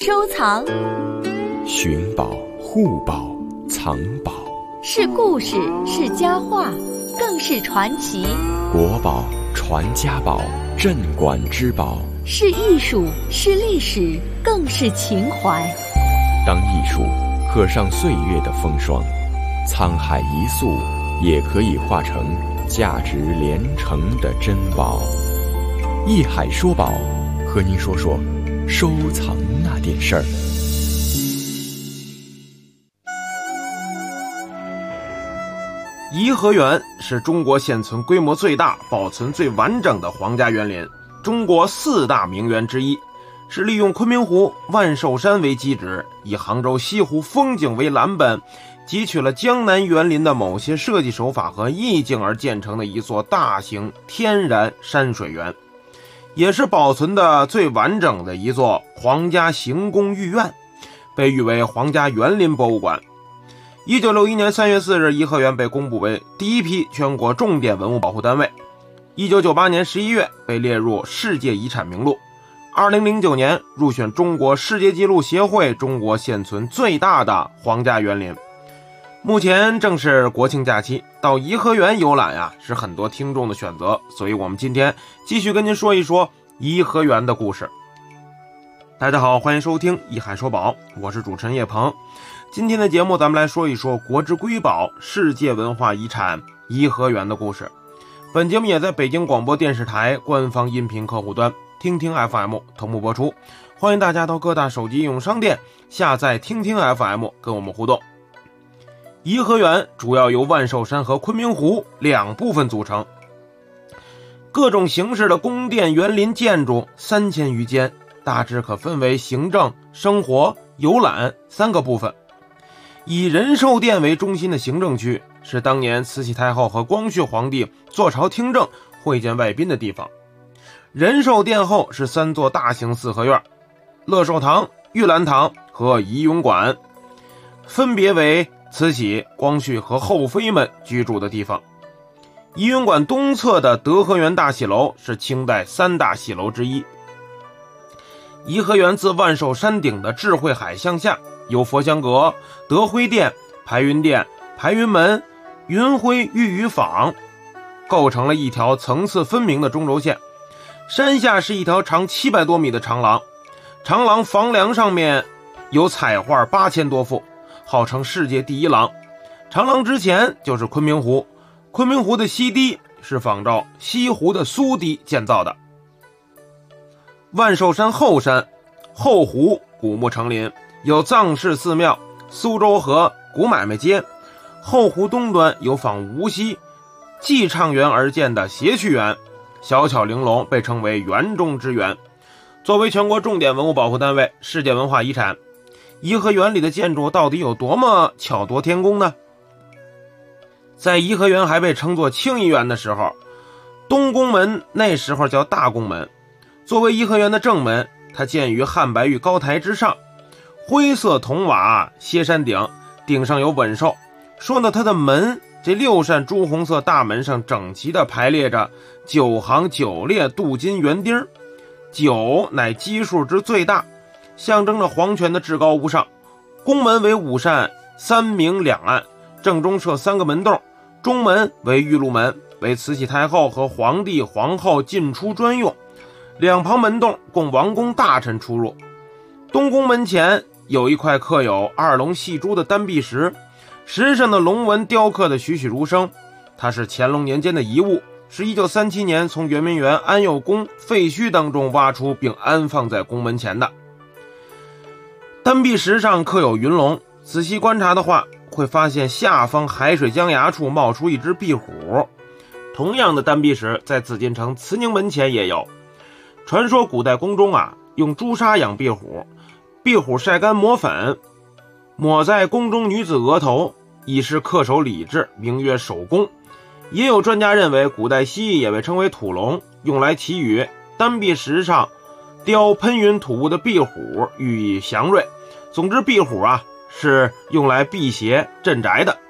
收藏， 寻宝、护宝、藏宝， 是故事，是佳话，更是传奇。 国宝、传家宝、镇馆之宝， 是艺术，是历史，更是情怀。 当艺术刻上岁月的风霜，沧海一粟也可以化成价值连城的珍宝。艺海说宝，和您说说收藏那点事儿。 颐和园是中国现存规模最大、保存最完整的皇家园林，中国4大名园之一，是利用昆明湖、万寿山为基址，以杭州西湖风景为蓝本，汲取了江南园林的某些设计手法和意境而建成的一座大型天然山水园，也是保存的最完整的一座皇家行宫御苑，被誉为皇家园林博物馆。1961年3月4日，颐和园被公布为第一批全国重点文物保护单位。1998年11月被列入世界遗产名录。2009年入选中国世界纪录协会中国现存最大的皇家园林。目前正是国庆假期，到颐和园游览是很多听众的选择，所以我们今天继续跟您说一说颐和园的故事。大家好，欢迎收听艺海说宝，我是主持人叶鹏。今天的节目咱们来说一说国之瑰宝、世界文化遗产颐和园的故事。本节目也在北京广播电视台官方音频客户端听听 FM 同步播出，欢迎大家到各大手机应用商店下载听听 FM 跟我们互动。颐和园主要由万寿山和昆明湖2部分组成，各种形式的宫殿园林建筑3000余间，大致可分为行政、生活、游览3个部分。以仁寿殿为中心的行政区是当年慈禧太后和光绪皇帝坐朝听政、会见外宾的地方。仁寿殿后是3座大型4合院，乐寿堂、玉兰堂和怡云馆，分别为慈禧、光绪和后妃们居住的地方。怡云馆东侧的德和园大戏楼是清代3大戏楼之一。颐和园自万寿山顶的智慧海向下，有佛香阁、德辉殿、排云殿、排云门、云辉玉宇坊，构成了一条层次分明的中轴线。山下是一条长700多米的长廊，长廊房梁上面有彩画8000多幅，号称世界第一廊。长廊之前就是昆明湖，昆明湖的西堤是仿照西湖的苏堤建造的。万寿山后山后湖古木成林，有藏式寺庙、苏州河、古买卖街。后湖东端有仿无锡寄畅园而建的谐趣园，小巧玲珑，被称为园中之园。作为全国重点文物保护单位、世界文化遗产，颐和园里的建筑到底有多么巧夺天工呢？在颐和园还被称作清漪园的时候，东宫门那时候叫大宫门，作为颐和园的正门，它建于汉白玉高台之上，灰色铜瓦歇山顶，顶上有稳兽。说呢，它的门这6扇朱红色大门上整齐地排列着9行9列镀金圆钉，9乃基数之最大，象征着皇权的至高无上。宫门为5扇，3明2暗，正中设3个门洞，中门为玉露门，为慈禧太后和皇帝皇后进出专用，两旁门洞供王公大臣出入。东宫门前有一块刻有2龙戏珠的单壁石，石上的龙纹雕刻的栩栩如生，它是乾隆年间的遗物，是1937年从圆明园安佑宫废墟当中挖出并安放在宫门前的。单壁石上刻有云龙，仔细观察的话会发现下方海水江崖处冒出一只壁虎。同样的单壁石在紫禁城慈宁门前也有。传说古代宫中用朱砂养壁虎，壁虎晒干磨粉，抹在宫中女子额头，以示恪守礼制，名曰守宫。也有专家认为古代蜥蜴也被称为土龙，用来祈雨。单壁石上雕喷云吐雾的壁虎，寓意祥瑞。总之，壁虎是用来辟邪镇宅的。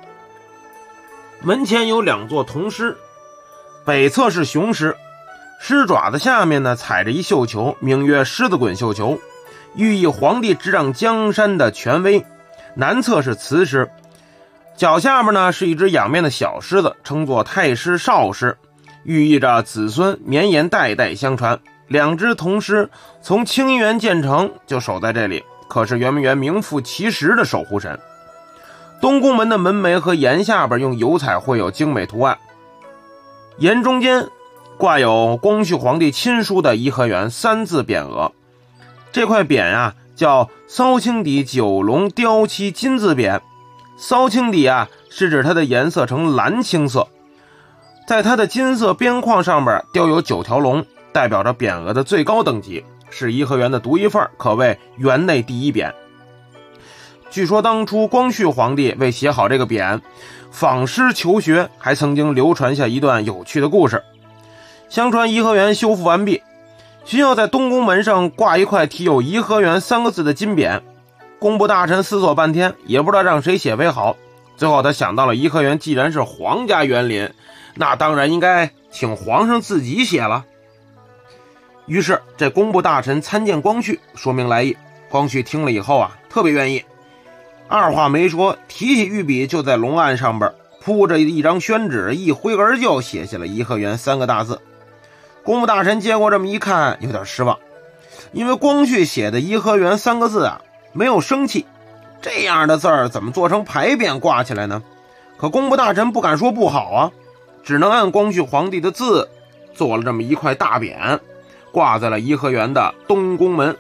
门前有2座铜狮，北侧是雄狮，狮爪子下面呢踩着一绣球，名曰狮子滚绣球。 寓意皇帝执掌江山的权威。南侧是雌狮，脚下面呢是一只仰面的小狮子，称作太师少狮，寓意着子孙绵延代代相传。两只铜狮从清源建成就守在这里，可是圆明园名副其实的守护神。东宫门的门楣和檐下边用油彩绘有精美图案，檐中间挂有光绪皇帝亲书的颐和园3字匾额。这块匾啊叫骚青底九龙雕漆金字匾。骚青底啊是指它的颜色呈蓝青色，在它的金色边框上面雕有9条龙，代表着匾额的最高等级，是颐和园的独一份，可谓园内第一匾。据说当初光绪皇帝为写好这个匾，访师求学，还曾经流传下一段有趣的故事。相传颐和园修复完毕，需要在东宫门上挂一块题有颐和园3个字的金匾。工部大臣思索半天，也不知道让谁写为好。最后他想到了颐和园既然是皇家园林，那当然应该请皇上自己写了。于是这工部大臣参见光绪，说明来意。光绪听了以后啊，特别愿意，二话没说，提起御笔就在龙案上边铺着一张宣纸，一挥而就写下了颐和园3个大字。工部大臣接过这么一看，有点失望，因为光绪写的颐和园3个字啊没有生气，这样的字儿怎么做成牌匾挂起来呢？可工部大臣不敢说不好啊，只能按光绪皇帝的字做了这么一块大匾，挂在了颐和园的东宫门。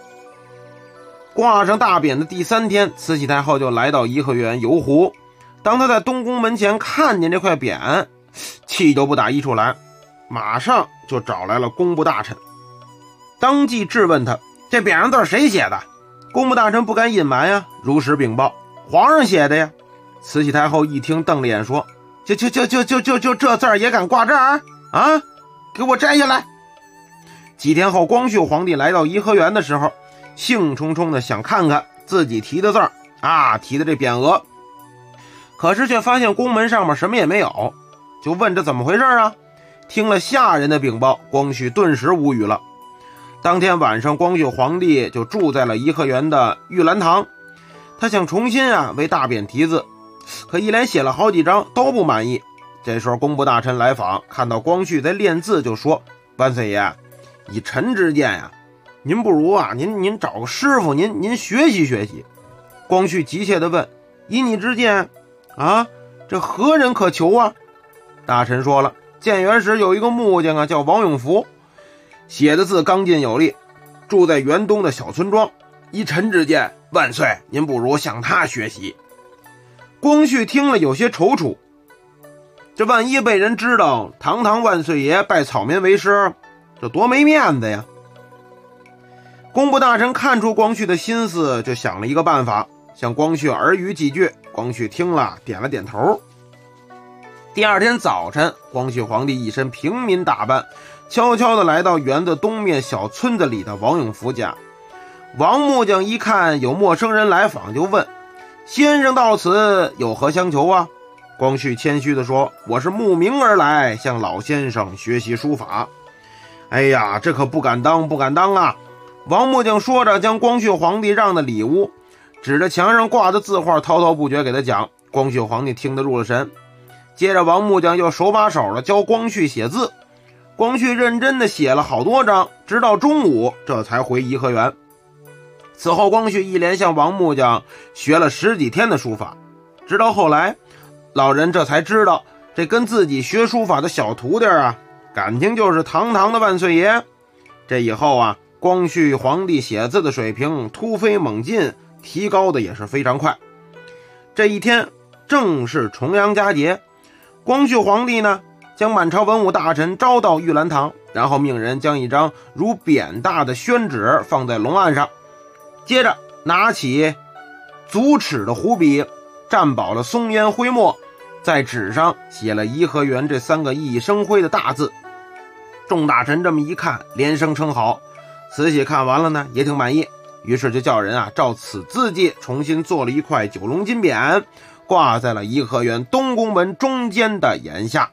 挂上大匾的第3天，慈禧太后就来到颐和园游湖。当她在东宫门前看见这块匾，气都不打一处来，马上就找来了工部大臣，当即质问他，这匾上字谁写的？工部大臣不敢隐瞒呀，如实禀报，皇上写的呀。慈禧太后一听，瞪了眼说，就这字也敢挂这儿啊？给我摘下来！几天后，光绪皇帝来到颐和园的时候，兴冲冲的想看看自己题的字啊，题的这匾额，可是却发现宫门上面什么也没有，就问这怎么回事啊？听了下人的禀报，光绪顿时无语了。当天晚上，光绪皇帝就住在了颐和园的玉兰堂，他想重新为大匾题字，可一连写了好几张都不满意。这时候工部大臣来访，看到光绪在练字，就说，万岁爷，以臣之见呀，您不如您找个师傅，您学习学习。光绪急切地问，以你之见啊，这何人可求啊？大臣说了，建元时有一个木匠叫王永福，写的字刚劲有力，住在园东的小村庄。依臣之见，万岁，您不如向他学习。光绪听了有些踌躇，这万一被人知道堂堂万岁爷拜草民为师，这多没面子呀。工部大臣看出光绪的心思，就想了一个办法，向光绪耳语几句。光绪听了点了点头。第二天早晨，光绪皇帝一身平民打扮，悄悄地来到园子东面小村子里的王永福家。王木匠一看有陌生人来访，就问，先生到此有何相求啊？光绪谦虚地说，我是慕名而来，向老先生学习书法。哎呀，这可不敢当啊！王木匠说着，将光绪皇帝让的里屋指着墙上挂的字画滔滔不绝给他讲。光绪皇帝听得入了神，接着王木匠又手把手的教光绪写字。光绪认真的写了好多章，直到中午这才回颐和园。此后光绪一连向王木匠学了10几天的书法，直到后来老人这才知道，这跟自己学书法的小徒弟感情就是堂堂的万岁爷。这以后光绪皇帝写字的水平突飞猛进，提高的也是非常快。这一天正是重阳佳节，光绪皇帝呢将满朝文武大臣招到玉兰堂，然后命人将一张如扁大的宣纸放在龙案上，接着拿起足尺的湖笔，蘸饱了松烟灰墨，在纸上写了颐和园这3个熠熠生辉的大字。众大臣这么一看，连声称好。慈禧看完了呢，也挺满意，于是就叫人照此字迹重新做了一块9龙金匾，挂在了颐和园东宫门中间的檐下。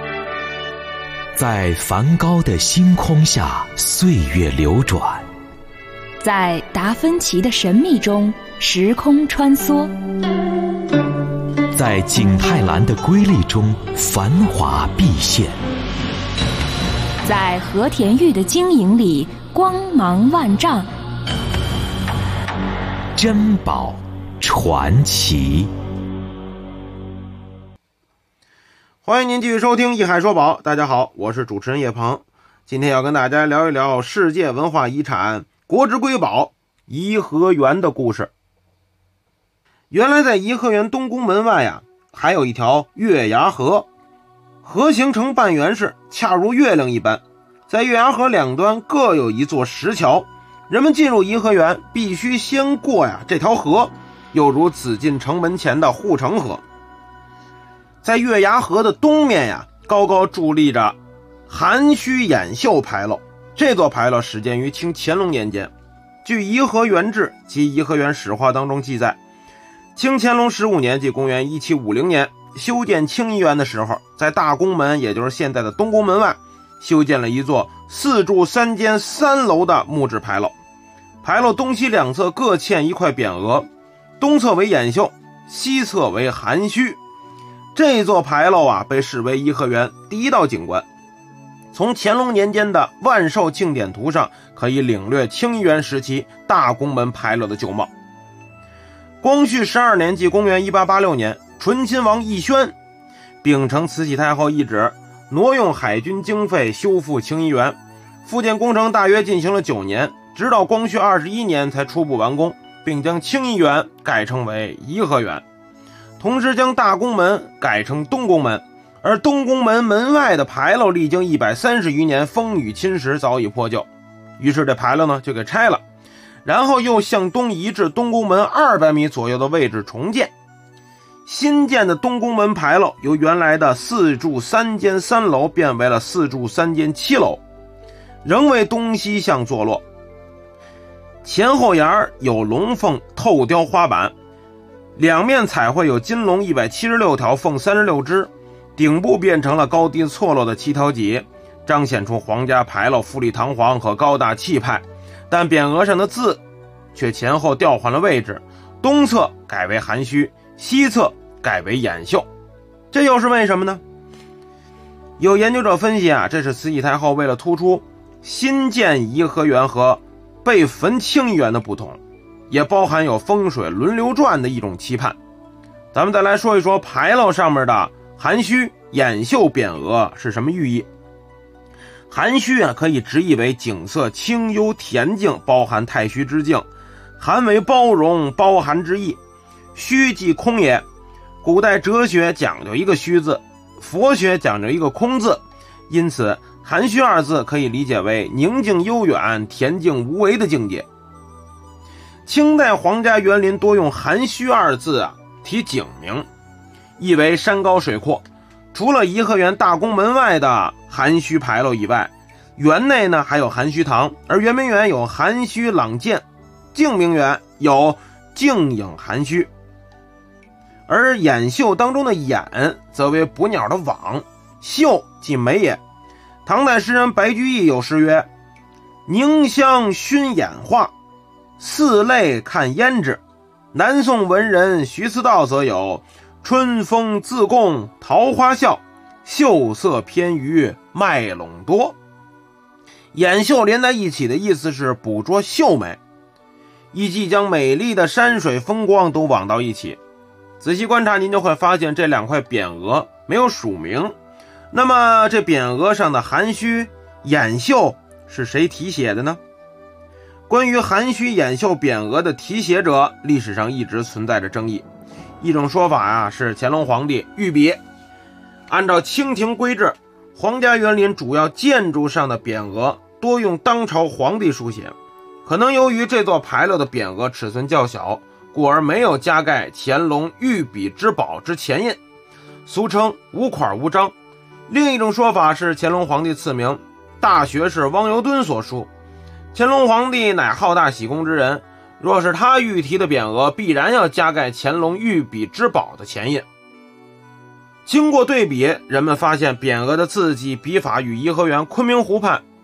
在梵高的星空下，岁月流转， 在达芬奇的神秘中时空穿梭， 在景泰蓝的瑰丽中繁华毕现， 在和田玉的晶莹里光芒万丈。 珍宝传奇。 欢迎您继续收听《一海说宝》，大家好，我是主持人叶鹏。今天要跟大家聊一聊世界文化遗产国之瑰宝颐和园的故事。原来在颐和园东宫门外还有一条月牙河，河形成半圆式，恰如月亮一般。在月牙河两端各有一座石桥，人们进入颐和园必须先过这条河，又如紫禁城门前的护城河。在月牙河的东面高高伫立着含虚掩秀牌楼，这座牌楼始建于清乾隆年间。据《颐和园志》及《颐和园史话》当中记载，清乾隆15年，即公元1750年，修建清漪园的时候，在大宫门，也就是现在的东宫门外，修建了一座4柱3间3楼的木质牌楼。牌楼东西两侧各嵌一块匾额，东侧为掩秀，西侧为含虚。这座牌楼被视为颐和园第一道景观。从乾隆年间的万寿庆典图上可以领略清漪园时期大宫门牌楼的旧貌。光绪12年，即公元1886年，醇亲王奕轩秉承慈禧太后懿旨，挪用海军经费修复清漪园。复建工程大约进行了9年，直到光绪21年才初步完工，并将清漪园改称为颐和园，同时将大宫门改成东宫门。而东宫门门外的牌楼历经130余年风雨侵蚀，早已破旧，于是这牌楼就给拆了，然后又向东移至东宫门200米左右的位置重建。新建的东宫门牌楼由原来的4柱3间3楼变为了4柱3间7楼，仍为东西向坐落。前后檐有龙凤透雕花板，两面彩绘有金龙176条，凤36只，顶部变成了高低错落的7条脊，彰显出皇家牌楼富丽堂皇和高大气派。但匾额上的字却前后调换了位置，东侧改为含虚，西侧改为掩秀，这又是为什么呢？有研究者分析这是慈禧太后为了突出新建颐和园和被焚清漪园的不同，也包含有风水轮流转的一种期盼。咱们再来说一说牌楼上面的含虚、掩秀匾额是什么寓意。含虚可以直译为景色清幽恬静，包含太虚之境；含为包容包含之意。虚即空也，古代哲学讲究一个虚字，佛学讲究一个空字，因此含虚2字可以理解为宁静悠远、恬静无为的境界。清代皇家园林多用含虚2字题景名，意为山高水阔。除了颐和园大宫门外的含虚牌楼以外，园内还有含虚堂，而圆明园有含虚朗鉴，静明园有静影含虚。而掩秀当中的掩则为捕鸟的网，秀即眉也。唐代诗人白居易有诗曰：凝香熏眼画，四泪看胭脂。南宋文人徐思道则有春风自贡桃花笑，秀色偏于麦陇多。掩秀连在一起的意思是捕捉秀美，意即将美丽的山水风光都网到一起。仔细观察，您就会发现这2块匾额没有署名。那么这匾额上的含虚、掩秀是谁题写的呢？关于含虚掩秀匾额的题写者，历史上一直存在着争议。一种说法是乾隆皇帝御笔。按照清廷规制，皇家园林主要建筑上的匾额多用当朝皇帝书写，可能由于这座牌楼的匾额尺寸较小，故而没有加盖乾隆御笔之宝之前印，俗称无款无章。另一种说法是乾隆皇帝赐名大学士汪尤敦所书，乾隆皇帝乃好大喜功之人，若是他御题的匾额，必然要加盖乾隆御笔之宝的前印。经过对比，人们发现匾额的字迹笔法与颐和园昆明湖畔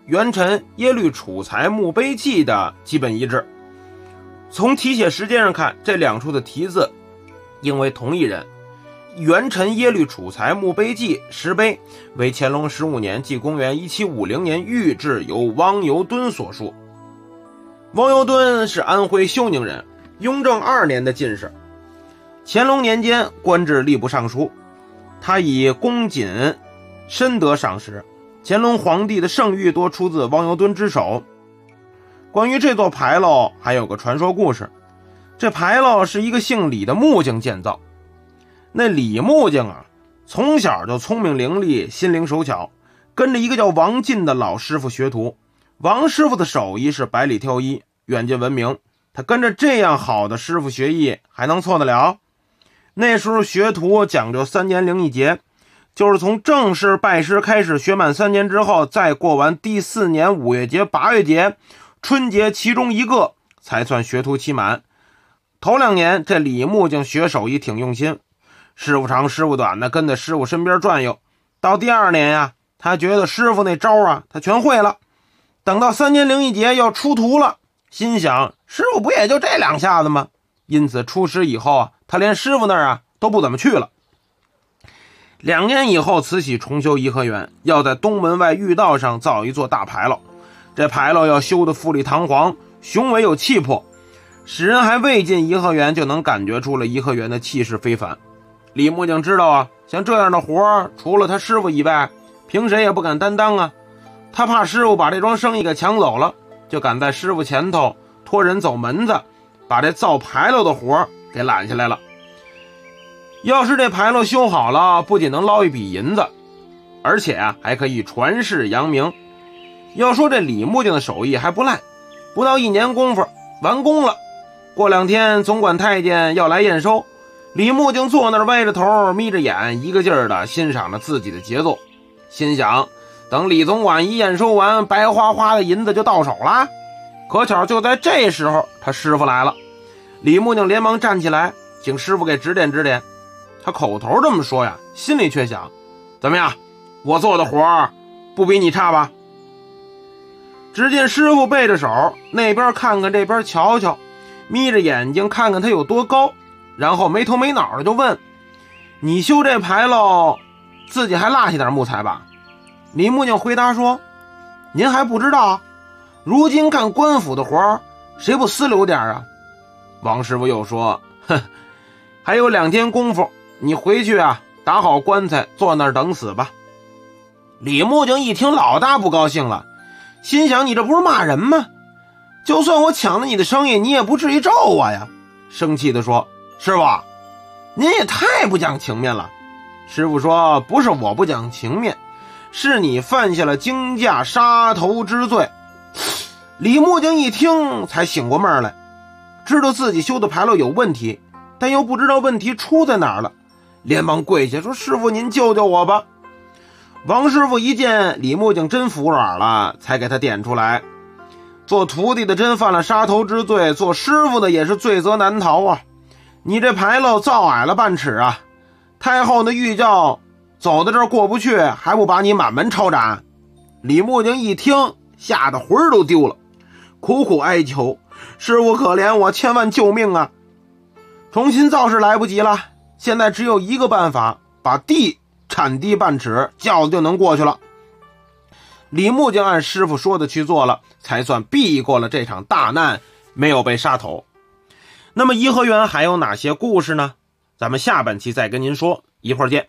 元辰耶律楚材墓碑记的基本一致。从题写时间上看，这两处的题字应为同一人。元辰耶律楚材墓碑记石碑为乾隆15年即公元1750年御制，由汪尤敦所书。汪尤敦是安徽休宁人，雍正2年的进士，乾隆年间官至吏部尚书。他以公瑾深得赏识，乾隆皇帝的圣谕多出自汪尤敦之手。关于这座牌楼还有个传说故事，这牌楼是一个姓李的木匠建造。那李木匠啊，从小就聪明伶俐，心灵手巧，跟着一个叫王进的老师傅学徒。王师傅的手艺是百里挑一，远近闻名，他跟着这样好的师傅学艺，还能错得了？那时候学徒讲究3年零1节，就是从正式拜师开始学满3年之后，再过完第4年5月节、8月节、春节其中一个，才算学徒期满。头2年这李木匠学手艺挺用心，师傅长师傅短的跟在师傅身边转悠。到第2年呀，他觉得师傅那招啊他全会了。等到3年零1节要出徒了，心想师傅不也就这2下子吗？因此出师以后啊，他连师傅那儿啊都不怎么去了。2年以后慈禧重修颐和园，要在东门外御道上造一座大牌楼。这牌楼要修得富丽堂皇，雄伟有气魄，使人还未进颐和园就能感觉出了颐和园的气势非凡。李木匠知道啊，像这样的活除了他师傅以外，凭谁也不敢担当啊。他怕师傅把这桩生意给抢走了，就赶在师傅前头托人走门子，把这造牌楼的活给揽下来了。要是这牌楼修好了，不仅能捞一笔银子，而且啊还可以传世扬名。要说这李木匠的手艺还不赖，不到1年功夫完工了。过2天总管太监要来验收，李木匠坐那儿歪着头眯着眼，一个劲儿的欣赏着自己的杰作，心想等李总管一验收完，白花花的银子就到手了。可巧就在这时候，他师傅来了。李木匠连忙站起来，请师傅给指点指点。他口头这么说呀，心里却想，怎么样，我做的活不比你差吧？只见师傅背着手，那边看看这边瞧瞧，眯着眼睛看看他有多高，然后没头没脑的就问，你修这牌楼自己还落下点木材吧？李木匠回答说，您还不知道，如今干官府的活谁不私留点啊？王师傅又说，还有2天功夫，你回去啊，打好棺材坐那儿等死吧。李木匠一听，老大不高兴了，心想你这不是骂人吗？就算我抢了你的生意，你也不至于咒我呀。生气地说，师傅您也太不讲情面了。师傅说，不是我不讲情面，是你犯下了惊驾杀头之罪。李木匠一听才醒过闷来，知道自己修的牌楼有问题，但又不知道问题出在哪儿了，连忙跪下说，师傅您救救我吧。王师傅一见李木匠真服软了，才给他点出来，做徒弟的真犯了杀头之罪，做师傅的也是罪责难逃啊。你这牌楼造矮了半尺啊，太后的御轿走到这儿过不去，还不把你满门抄斩？李木匠一听，吓得魂儿都丢了，苦苦哀求，师傅可怜我，千万救命啊。重新造是来不及了，现在只有一个办法，把地铲低半尺，轿子就能过去了。李木匠按师傅说的去做了，才算避过了这场大难，没有被杀头。那么颐和园还有哪些故事呢？咱们下半期再跟您说，一会儿见。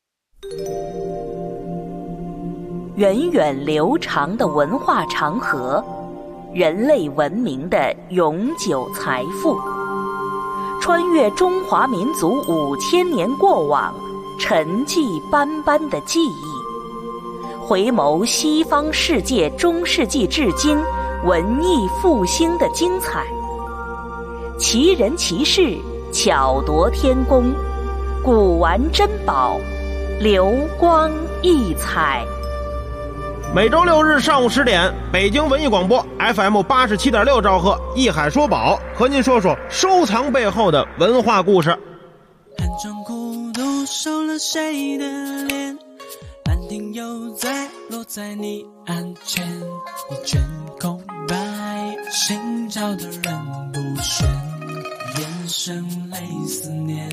源远流长的文化长河，人类文明的永久财富，穿越中华民族5000年过往，沉寂斑斑的记忆，回眸西方世界中世纪至今文艺复兴的精彩，奇人奇事，巧夺天工，古玩珍宝，流光溢彩。 每周6日上午10点，北京文艺广播 FM 87.6兆赫，艺海说宝和您说说收藏背后的文化故事。 寒窗孤独，收了谁的脸？ 停又再落在你案前，一卷空白，寻找的人不选，眼神泪思念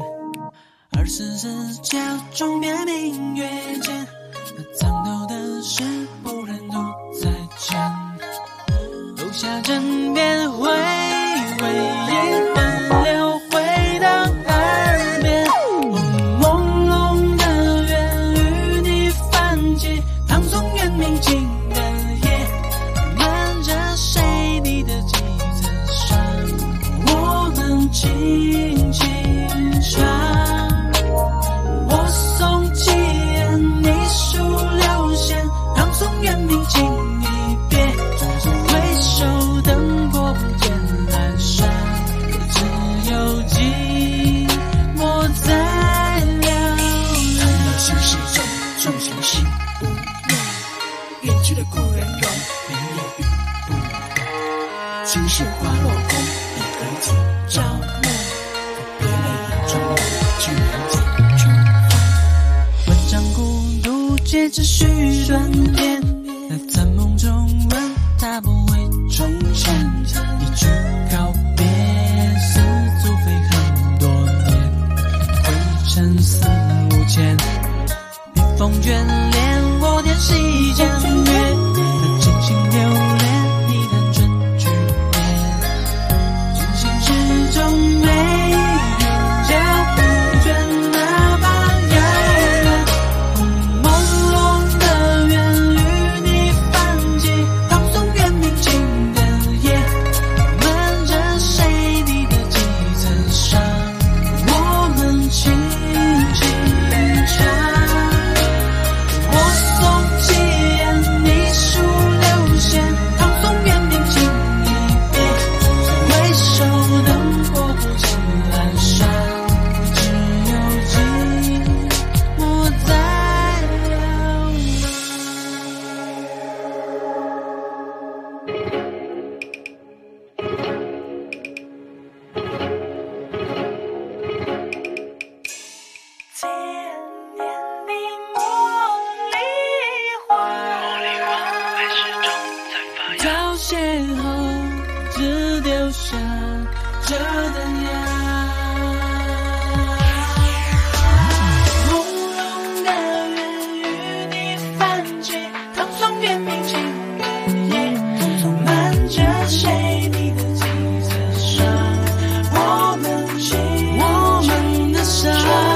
，24角钟变明月间，藏头的事不忍独再见，留下枕边回味一分流回到耳边，朦胧的缘与你泛起，唐宋元明清的夜，漫着谁你的几层伤，我们轻轻唱，我送七言你数六弦，唐宋元明清一别，回首灯火不见阑珊，只有寂寞在流连。看到心事中众生心无怨，远去的故人容明夜雨不断，心事花落空，一根几朝暮，别泪眼中我居然见春风。万丈孤独皆只许断片，在梦中问他不会重现，一句告别似足飞很多年，灰尘四五千，笔锋眷恋我点细间月，真心留恋你的真句点，真心之中没人叫不倦，哪怕遥远，朦胧的缘与你泛起，唐宋元明清的夜，漫着谁你的几层伤，我们轻轻唱，我送七言你数六弦，唐宋元明清一别，回首灯火不见阑珊，只有寂寞在流连。千年你茉莉花，早邂逅只丢下这灯芽，朦胧的缘与你泛起，唐宋元明清的夜，漫着谁你的几层伤，我们的伤，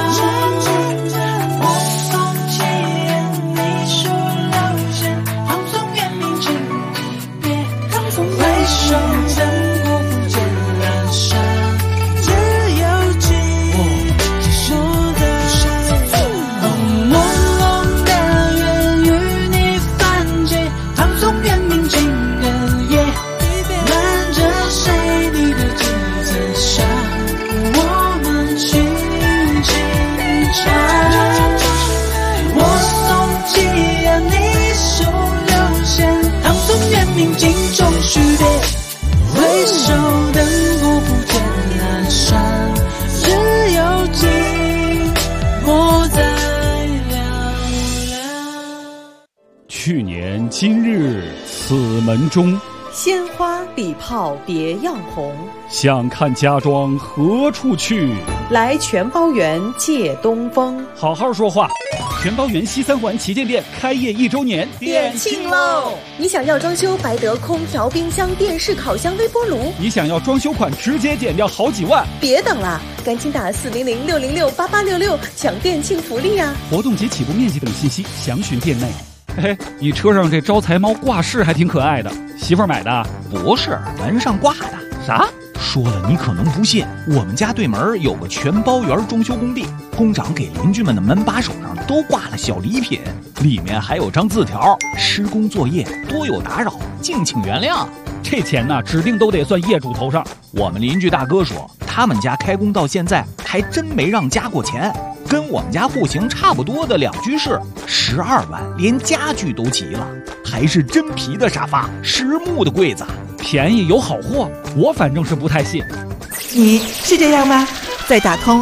我送七言你数六弦，唐宋元明清一别，回首灯火不见阑珊，只有寂寞在朦胧的缘与你泛起，唐宋元明清的夜，漫着谁你的几层伤，我们轻轻唱，我送七言你数六弦，唐宋元明清中许别，回首灯火不见阑珊，只有寂寞在流连。 去年今日此门中， 鲜花比炮别样红， 想看家庄何处去？ 来全包园借东风。 好好说话。全包园西三环旗舰店开业1周年， 店庆喽！你想要装修白得空调、冰箱、电视、烤箱、微波炉？ 你想要装修款直接减掉好几万？ 别等了，赶紧打400-606-8866抢店庆福利啊！ 活动及起步面积等信息详询店内。嘿，你车上这招财猫挂饰还挺可爱的，媳妇儿买的？ 不是，门上挂的。 啥？ 说了你可能不信，我们家对门有个全包园装修工地，工长给邻居们的门把手上都挂了小礼品，里面还有张字条：施工作业多有打扰，敬请原谅。 这钱呢，指定都得算业主头上。 我们邻居大哥说，他们家开工到现在还真没让加过钱，跟我们家户型差不多的2居室，12万，连家具都齐了，还是真皮的沙发，实木的柜子， 便宜有好货，我反正是不太信。 你是这样吗？ 在打通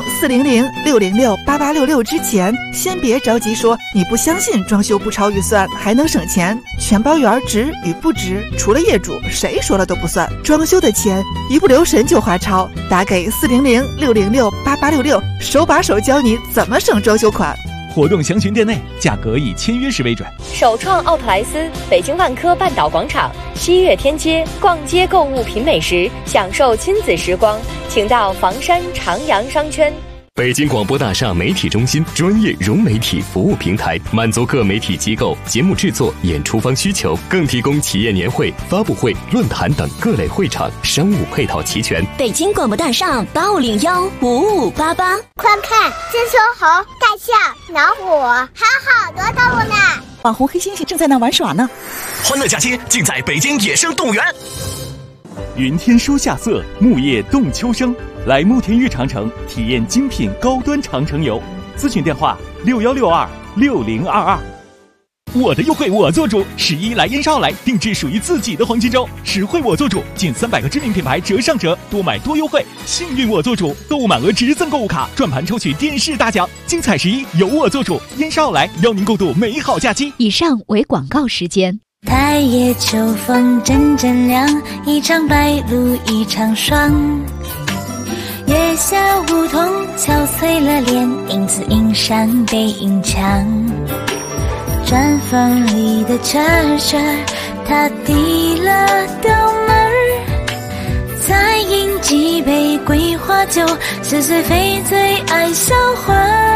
400-606-8866之前，先别着急说你不相信装修不超预算还能省钱，全包圆值与不值，除了业主，谁说了都不算。装修的钱一不留神就花超，打给400-606-8866，手把手教你怎么省装修款。 活动详询店内，价格以签约时为准。 首创奥特莱斯，北京万科半岛广场西岳天街，逛街购物品美食，享受亲子时光，请到房山长阳商圈。 北京广播大厦媒体中心专业融媒体服务平台，满足各媒体机构节目制作、演出方需求，更提供企业年会、发布会、论坛等各类会场，商务配套齐全。 北京广播大厦85015588， 快看，这说猴、大象、老虎，还有好多动物呢。 网红黑猩猩正在那玩耍呢。 欢乐假期尽在北京野生动物园。 云天书夏色，木叶动秋声。来慕田峪长城体验精品高端长城游，咨询电话61626022。我的优惠我做主，11来燕莎奥莱定制属于自己的黄金周，实惠我做主，近300个知名品牌折上折，多买多优惠，幸运我做主，购物满额直赠购物卡，转盘抽取电视大奖，精彩11由我做主。燕莎奥莱邀您共度美好假期。 以上为广告时间。 太夜秋风阵阵凉，一场白露一场霜。月下梧桐憔悴了脸，影子映上背影墙。毡房里的蛐蛐，它递了豆门儿，再饮几杯桂花酒，似水非醉爱笑话。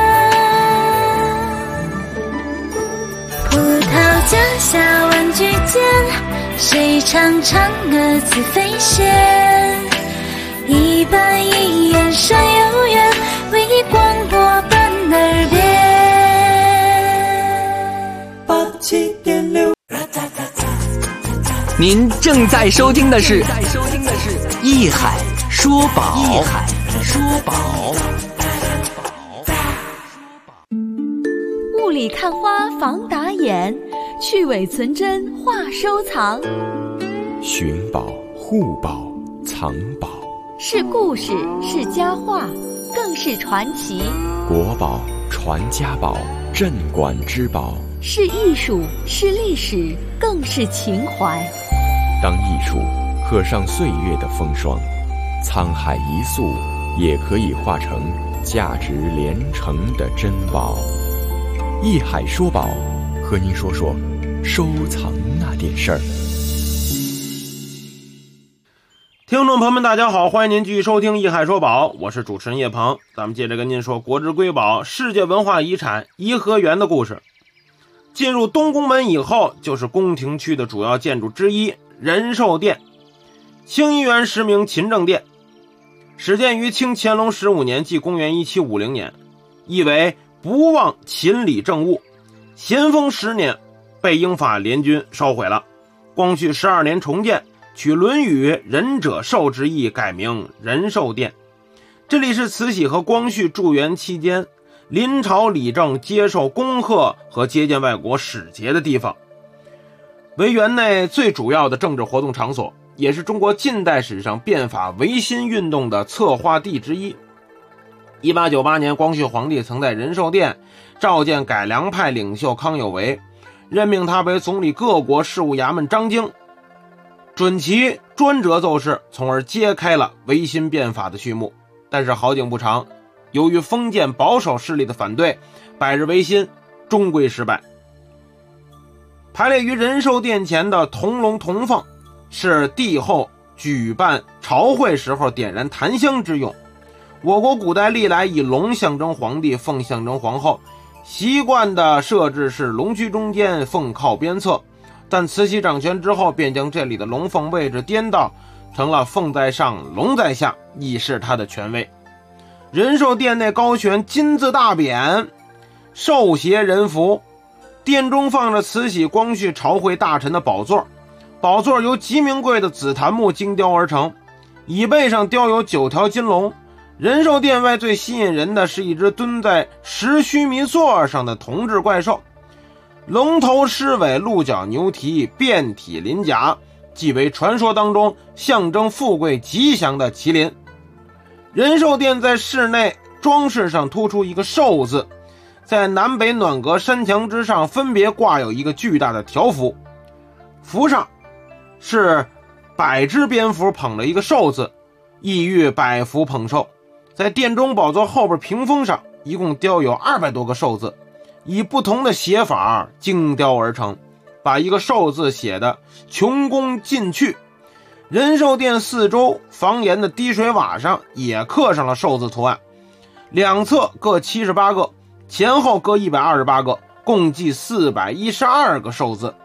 葡萄架下玩具间，谁唱嫦娥自飞仙？一板一眼闪悠远，为你广播伴耳边。 87.6， 您正在收听的是艺海说宝。艺海说宝。 雾里看花防打眼，去伪存真话收藏。 寻宝、护宝、藏宝， 是故事，是佳话，更是传奇。 国宝、传家宝、镇馆之宝， 是艺术，是历史，更是情怀。 当艺术刻上岁月的风霜，沧海一粟也可以化成价值连城的珍宝。艺海说宝，和您说说收藏那点事儿。 听众朋友们大家好，欢迎您继续收听艺海说宝，我是主持人叶鹏。咱们接着跟您说国之瑰宝、世界文化遗产颐和园的故事。进入东宫门以后，就是宫廷区的主要建筑之一仁寿殿，清漪园实名勤政殿，始建于清乾隆15年，即公元1750年，意为不忘勤理政务。咸丰10年被英法联军烧毁了，光绪12年重建，取《论语》仁者寿之意，改名仁寿殿。这里是慈禧和光绪驻园期间临朝理政、接受恭贺和接见外国使节的地方，为园内最主要的政治活动场所，也是中国近代史上变法维新运动的策划地之一。1898年，光绪皇帝曾在仁寿殿召见改良派领袖康有为，任命他为总理各国事务衙门张京，准其专责奏事，从而揭开了维新变法的序幕。但是好景不长，由于封建保守势力的反对，百日维新终归失败。排列于仁寿殿前的铜龙铜凤是帝后举办朝会时候点燃檀香之用。我国古代历来以龙象征皇帝，凤象征皇后，习惯的设置是龙居中间，凤靠边侧，但慈禧掌权之后，便将这里的龙凤位置颠倒，成了凤在上，龙在下，以示他的权威。仁寿殿内高悬金字大匾，寿协人符，殿中放着慈禧、光绪朝会大臣的宝座，宝座由极名贵的紫檀木精雕而成，椅背上雕有9条金龙。仁寿殿外最吸引人的是一只蹲在石须弥座上的铜制怪兽，龙头狮尾，鹿角牛蹄，遍体鳞甲，即为传说当中象征富贵吉祥的麒麟。 仁寿殿在室内装饰上突出一个寿字，在南北暖阁山墙之上分别挂有一个巨大的条幅，幅上是100只蝙蝠捧了一个寿字，意喻百福捧寿。在殿中宝座后边屏风上一共雕有200多个寿字，以不同的写法精雕而成，把一个寿字写得穷工尽去。仁寿殿四周房檐的滴水瓦上也刻上了寿字图案，两侧各78个，前后各128个，共计412个寿字。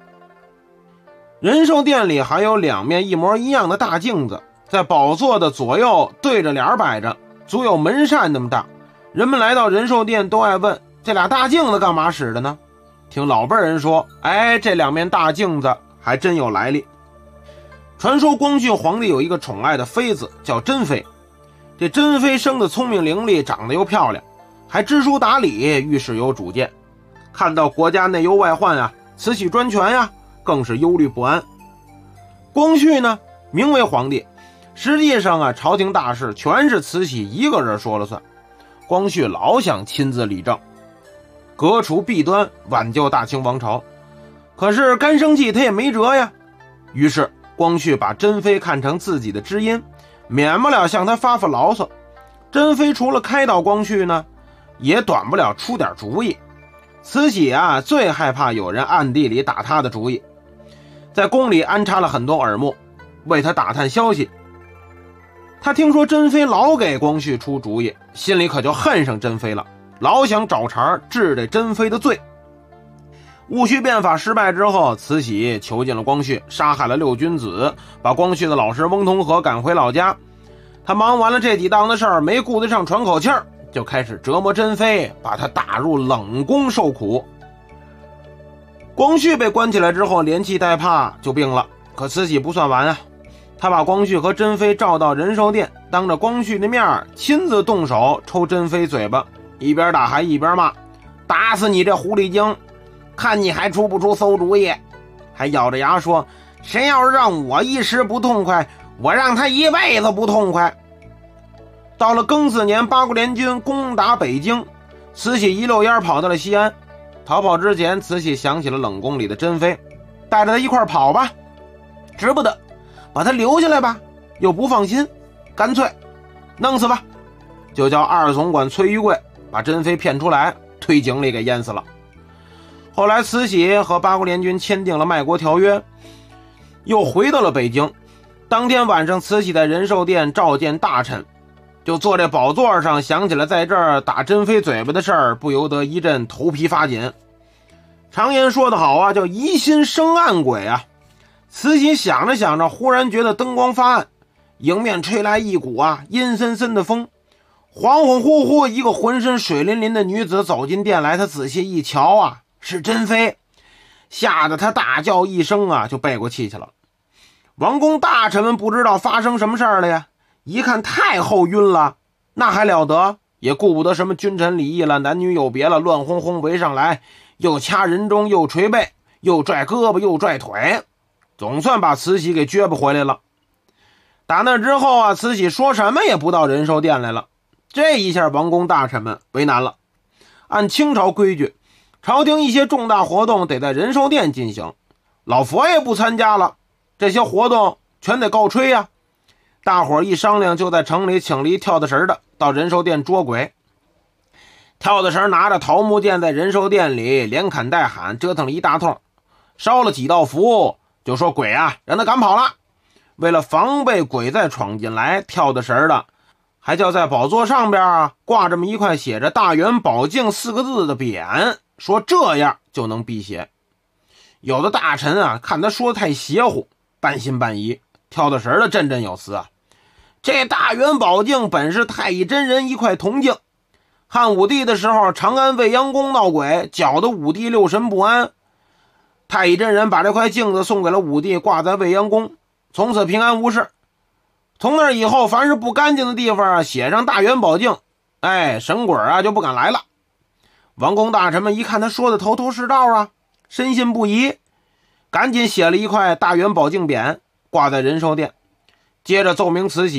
仁寿殿里还有2面一模一样的大镜子，在宝座的左右对着脸摆着，足有门扇那么大。人们来到仁寿殿都爱问，这俩大镜子干嘛使的呢？听老辈人说，这2面大镜子还真有来历。传说光绪皇帝有一个宠爱的妃子叫珍妃，这珍妃生得聪明伶俐，长得又漂亮，还知书达理，遇事有主见。看到国家内忧外患啊，慈禧专权呀，更是忧虑不安。光绪呢，名为皇帝，实际上啊，朝廷大事全是慈禧一个人说了算。光绪老想亲自理政，革除弊端，挽救大清王朝，可是干生气他也没辙呀。于是光绪把珍妃看成自己的知音，免不了向他发牢骚。珍妃除了开导光绪呢，也短不了出点主意。慈禧啊，最害怕有人暗地里打他的主意，在宫里安插了很多耳目，为他打探消息。他听说珍妃老给光绪出主意，心里可就恨上珍妃了，老想找茬治这珍妃的罪。戊戌变法失败之后，慈禧囚禁了光绪，杀害了6君子，把光绪的老师翁同龢赶回老家。他忙完了这几档子事儿，没顾得上喘口气儿，就开始折磨珍妃，把她打入冷宫受苦。光绪被关起来之后，连气带怕就病了。可慈禧不算完啊，他把光绪和珍妃召到仁寿殿，当着光绪的面亲自动手抽珍妃嘴巴，一边打还一边骂：“打死你这狐狸精！看你还出不出馊主意！”还咬着牙说：“谁要是让我一时不痛快，我让他一辈子不痛快。”到了庚子年，八国联军攻打北京，慈禧一溜烟跑到了西安。逃跑之前，慈禧想起了冷宫里的珍妃，带着她一块跑吧，值不得；把她留下来吧，又不放心，干脆弄死吧。就叫二总管崔玉贵把珍妃骗出来，推井里给淹死了。后来慈禧和八国联军签订了卖国条约，又回到了北京。当天晚上，慈禧在仁寿殿召见大臣，就坐这宝座上，想起了在这儿打珍妃嘴巴的事儿，不由得一阵头皮发紧。常言说得好啊，叫疑心生暗鬼啊。慈禧想着想着，忽然觉得灯光发暗，迎面吹来一股阴森森的风，恍恍惚惚一个浑身水淋淋的女子走进殿来。她仔细一瞧是珍妃，吓得她大叫一声就背过气去了。王公大臣们不知道发生什么事儿了呀，一看太后晕了，那还了得，也顾不得什么君臣礼义了，男女有别了，乱哄哄围上来，又掐人中，又捶背，又拽胳膊，又拽腿，总算把慈禧给撅巴回来了。打那之后慈禧说什么也不到仁寿殿来了。这一下王公大臣们为难了。按清朝规矩，朝廷一些重大活动得在仁寿殿进行，老佛爷不参加了，这些活动全得告吹呀。大伙儿一商量，就在城里请了一跳大神的到仁寿殿捉鬼。跳大神拿着桃木剑在仁寿殿里连砍带喊，折腾了一大通，烧了几道符，就说鬼让他赶跑了。为了防备鬼再闯进来，跳大神的还叫在宝座上边挂这么一块写着大元宝镜4个字的匾，说这样就能辟邪。有的大臣看他说太邪乎，半信半疑，跳大神的振振有词这大元宝镜本是太乙真人一块铜镜，汉武帝的时候长安未央宫闹鬼，搅得武帝六神不安，太乙真人把这块镜子送给了武帝，挂在未央宫，从此平安无事。从那以后，凡是不干净的地方写上大元宝镜，神鬼就不敢来了。王公大臣们一看他说的头头是道深信不疑，赶紧写了一块大元宝镜匾挂在仁寿殿，接着奏明慈禧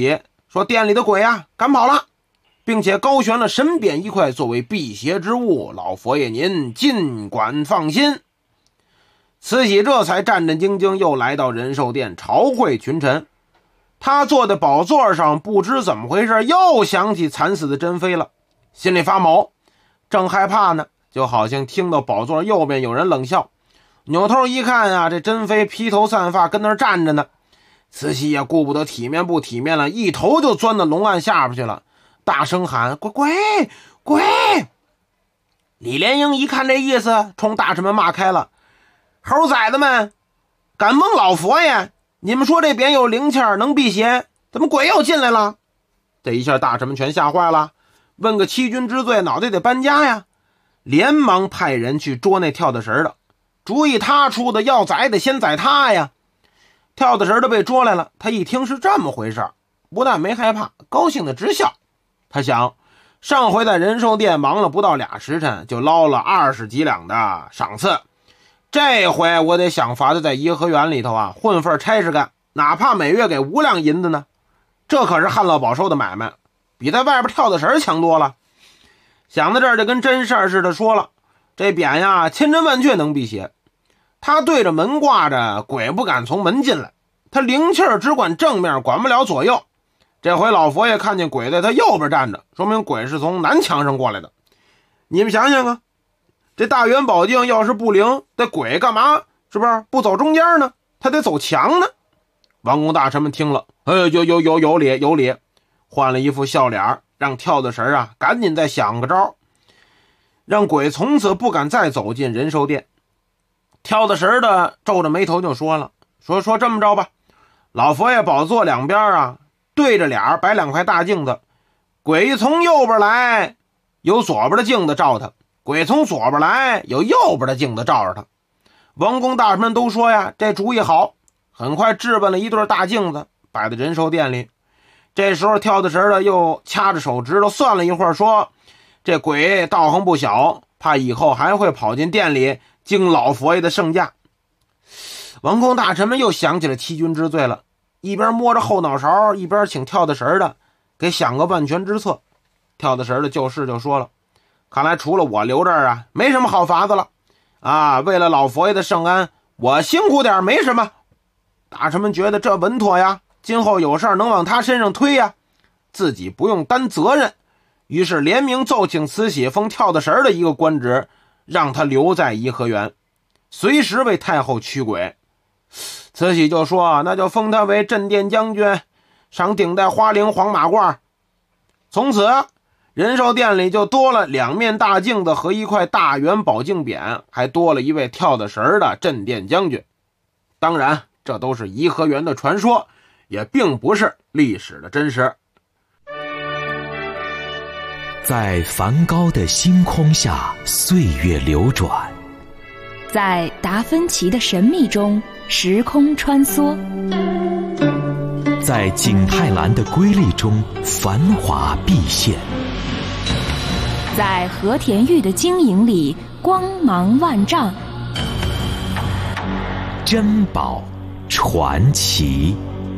说店里的鬼啊赶跑了，并且高悬了神匾一块作为辟邪之物，老佛爷您尽管放心。慈禧这才战战兢兢又来到仁寿殿朝会群臣。他坐在宝座上，不知怎么回事，又想起惨死的珍妃了，心里发毛，正害怕呢，就好像听到宝座右边有人冷笑，扭头一看啊，这珍妃披头散发跟那儿站着呢。慈禧也顾不得体面不体面了，一头就钻到龙案下边去了，大声喊鬼鬼鬼。李莲英一看这意思，冲大臣们骂开了，猴崽子们敢蒙老佛爷，你们说这匾有灵气能辟邪，怎么鬼又进来了？这一下大臣们全吓坏了，问个欺君之罪，脑袋得搬家呀！连忙派人去捉那跳大神的，主意他出的，要宰得先宰他呀！跳大神的被捉来了，他一听是这么回事，不但没害怕，高兴的直笑。他想，上回在仁寿殿忙了不到2时辰，就捞了20几两的赏赐，这回我得想法子在颐和园里头啊混份差事干，哪怕每月给5两银子呢。这可是旱涝保收的买卖，比在外边跳的神强多了。想到这儿就跟真事儿似的说了，这匾呀千真万确能辟邪，他对着门挂着，鬼不敢从门进来，他灵气只管正面，管不了左右。这回老佛爷看见鬼在他右边站着，说明鬼是从南墙上过来的。你们想想啊，这大元宝镜要是不灵，这鬼干嘛是不是不走中间呢？他得走墙呢。王公大臣们听了，有理，换了一副笑脸，让跳的神啊赶紧再想个招，让鬼从此不敢再走进仁寿殿。跳的神的皱着眉头就说了，说这么着吧，老佛爷宝座两边啊对着脸摆2块大镜子，鬼从右边来有左边的镜子照他，鬼从左边来有右边的镜子照着他。王公大臣们都说呀，这主意好，很快置办了一对大镜子摆在仁寿殿里。这时候跳的神的又掐着手指头算了一会儿，说这鬼道行不小，怕以后还会跑进殿里惊老佛爷的圣驾。王公大臣们又想起了欺君之罪了，一边摸着后脑勺，一边请跳的神的给想个万全之策。跳的神的就说了，看来除了我留这儿啊，没什么好法子了啊！为了老佛爷的圣安，我辛苦点没什么。大臣们觉得这稳妥呀，今后有事能往他身上推呀，自己不用担责任。于是联名奏请慈禧封跳的神的一个官职，让他留在颐和园，随时为太后驱鬼。慈禧就说，那就封他为镇殿将军，赏顶戴花翎黄马褂。从此仁寿殿里就多了2面大镜子和1块大元宝镜匾，还多了一位跳的神的镇殿将军。当然这都是颐和园的传说，也并不是历史的真实。 在梵高的星空下，岁月流转； 在达芬奇的神秘中，时空穿梭； 在景泰蓝的瑰丽中，繁华毕现； 在和田玉的晶莹里，光芒万丈。 珍宝传奇。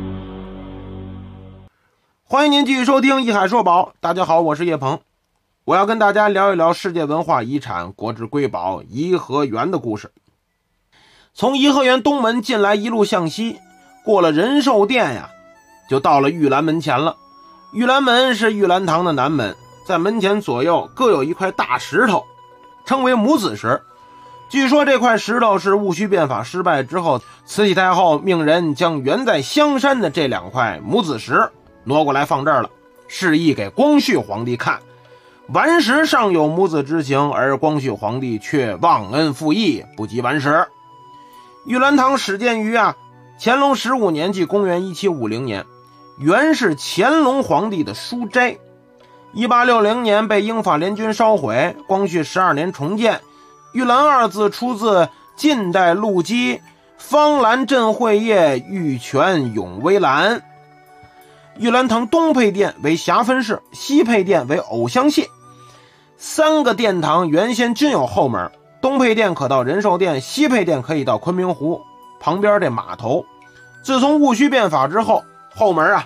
欢迎您继续收听一海说宝。大家好，我是叶鹏，我要跟大家聊一聊世界文化遗产国之瑰宝颐和园的故事。从颐和园东门进来，一路向西，过了仁寿殿呀，就到了玉兰门前了。玉兰门是玉兰堂的南门，在门前左右各有一块大石头，称为母子石。据说这块石头是戊戌变法失败之后，慈禧太后命人将原在香山的这2块母子石挪过来放这儿了，示意给光绪皇帝看。顽石尚有母子之情，而光绪皇帝却忘恩负义，不及顽石。玉兰堂始建于乾隆15年，即公元1750年，原是乾隆皇帝的书斋。1860年被英法联军烧毁，光绪12年重建。玉兰2字出自晋代陆机方兰镇会业玉泉永威兰。玉兰堂东配殿为霞分室，西配殿为藕香榭。3个殿堂原先均有后门，东配殿可到仁寿殿，西配殿可以到昆明湖旁边这码头。自从戊戌变法之后，后门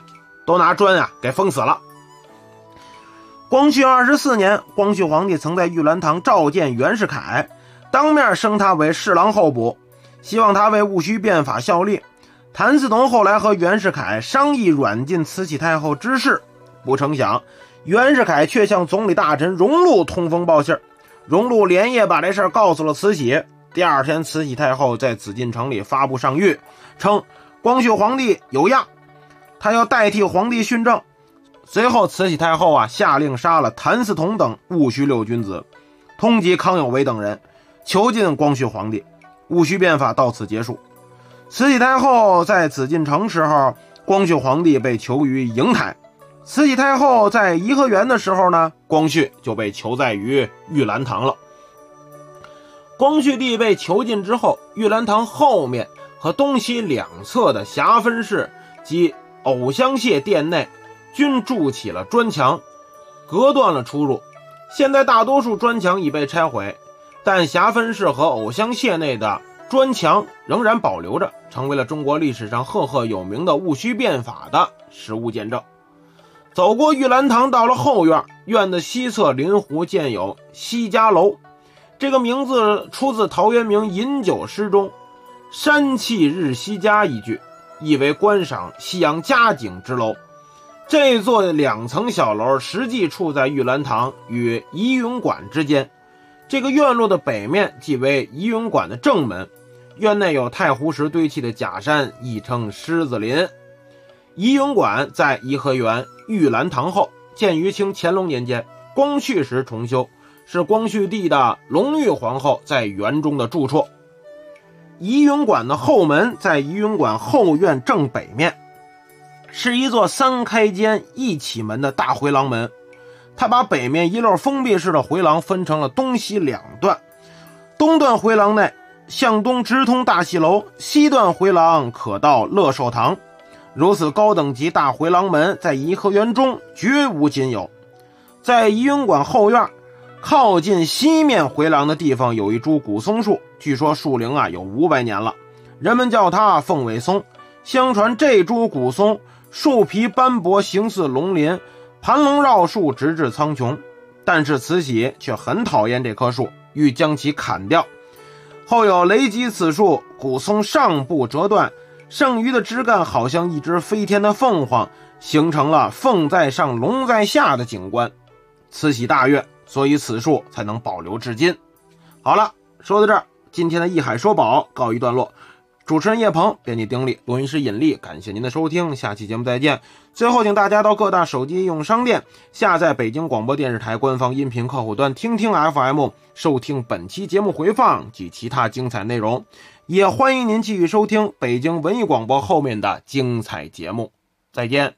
都拿砖给封死了。光绪24年，光绪皇帝曾在玉兰堂召见袁世凯，当面升他为侍郎候补，希望他为戊戌变法效力。谭嗣同后来和袁世凯商议软禁慈禧太后之事，不成想袁世凯却向总理大臣荣禄通风报信，荣禄连夜把这事告诉了慈禧。第二天，慈禧太后在紫禁城里发布上谕，称光绪皇帝有恙，他要代替皇帝训政。随后慈禧太后下令杀了谭嗣同等戊戌六君子，通缉康有为等人，囚禁光绪皇帝。戊戌变法到此结束。慈禧太后在紫禁城时候，光绪皇帝被囚于瀛台。慈禧太后在颐和园的时候呢，光绪就被囚在于玉兰堂了。光绪帝被囚禁之后，玉兰堂后面和东西两侧的霞分室及藕香榭殿内均筑起了砖墙，隔断了出入。现在大多数砖墙已被拆毁，但霞分室和藕香榭内的砖墙仍然保留着，成为了中国历史上赫赫有名的戊戌变法的实物见证。走过玉兰堂，到了后院，院的西侧临湖建有西家楼，这个名字出自陶渊明饮酒诗中山气日西家一句，意为观赏西洋佳景之楼。这座2层小楼实际处在玉兰堂与怡云馆之间，这个院落的北面即为怡云馆的正门，院内有太湖石堆砌的假山，亦称狮子林。怡云馆在颐和园玉兰堂后，建于清乾隆年间，光绪时重修，是光绪帝的隆裕皇后在园中的住处。怡云馆的后门在怡云馆后院正北面，是一座3开间1起门的大回廊门，它把北面一溜封闭式的回廊分成了东西2段，东段回廊内向东直通大戏楼，西段回廊可到乐寿堂。如此高等级大回廊门在颐和园中绝无仅有。在怡云馆后院靠近西面回廊的地方有一株古松树，据说树龄有500年了，人们叫它凤尾松。相传这株古松树皮斑驳，形似龙鳞，盘龙绕树，直至苍穹。但是慈禧却很讨厌这棵树，欲将其砍掉。后有雷击此树，古松上部折断，剩余的枝干好像一只飞天的凤凰，形成了凤在上龙在下的景观。慈禧大悦，所以此树才能保留至今。好了，说到这儿，今天的艺海说宝告一段落。主持人叶鹏，编辑丁力，录音师尹力，感谢您的收听，下期节目再见。最后请大家到各大手机应用商店下载北京广播电视台官方音频客户端听听 FM， 收听本期节目回放及其他精彩内容。也欢迎您继续收听北京文艺广播后面的精彩节目。再见。